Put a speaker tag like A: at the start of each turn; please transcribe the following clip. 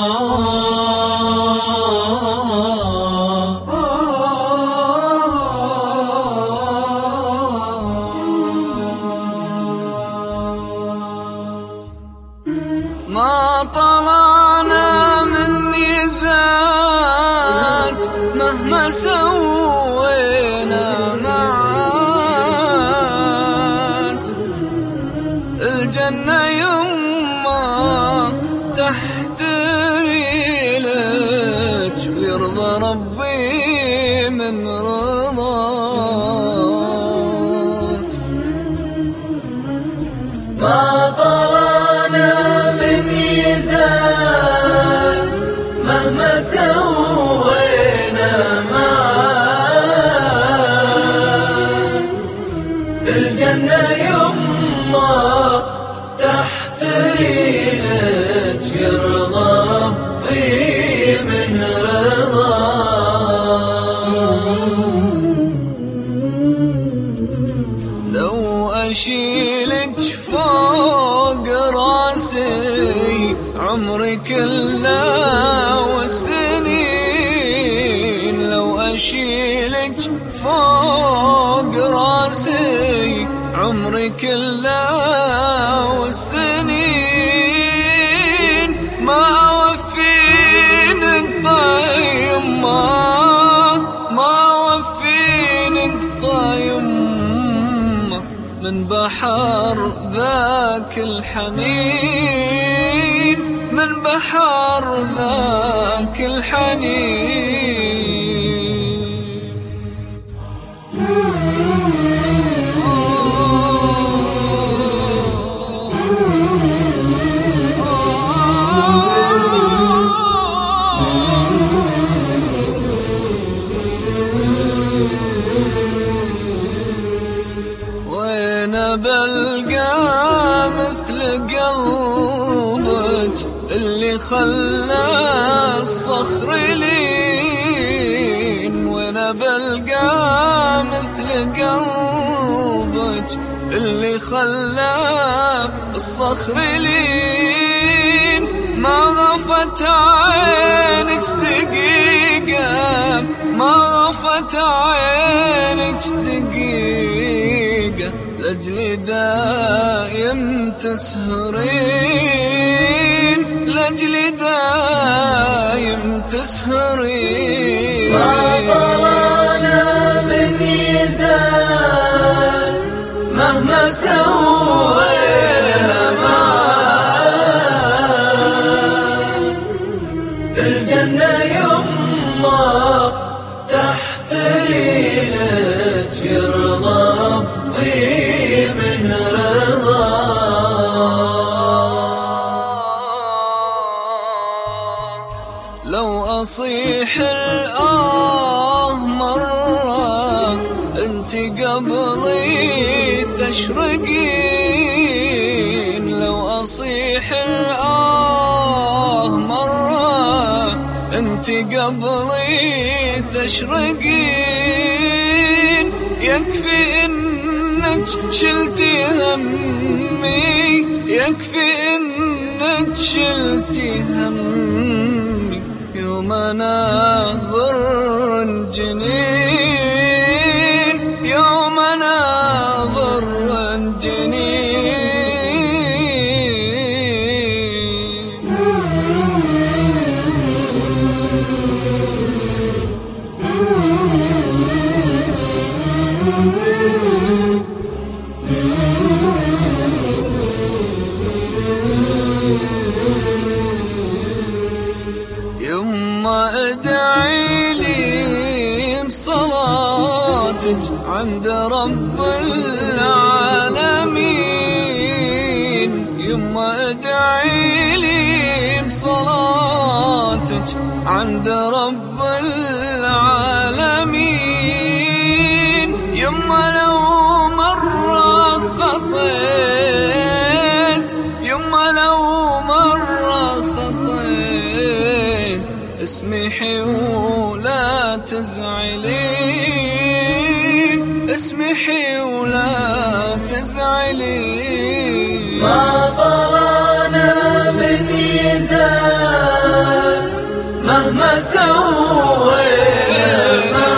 A: ما طلعنا من نزاج مهما سوينا معاك، الجنة يما تحت ريلك ويرضى ربي من رضاك.
B: ما طلعنا من ميزان مهما سوينا معاك، الجنة يما تحت ريلك يرضى ربي من رضاك.
A: لو أشيلك فوق راسي عمري كله والسنين، لو أشيلك فوق راسي عمري كله والسنين، ما أوفينك طيب ما أوفينك طيب من بحر ذاك الحنين، من بحر ذاك الحنين. وين بلقى مثل قلبك اللي خلى الصخر لين، وين بلقى مثل قلبك اللي خلى الصخر لين، ما غفت عينك دقيقة، ما غفت عينك دقيقة لأجلي دايم تسهرين، لأجلي دايم تسهرين.
B: ما طلعنا من ميزان مهما سوينا معاك، الجنة يما تحت ريلك يرضى ربي من رضاك.
A: لو أصيح الآه مرة انت قبلي تشرقين، لو أصيح الآه مرة انت قبلي تشرقين، يكفي انك شلتي همي، يكفي انك شلتي همي يوم اناظر جنين، يوم اناظر جنين. يما ادعي لي بصلاتك عند رب العالمين، يما ادعي لي بصلاتك عند رب العالمين، يما لو مرة خطيت، يما لو مرة خطيت اسمحي ولا تزعلين، اسمحي ولا تزعلين.
B: ما طلعنا من ميزان سوينا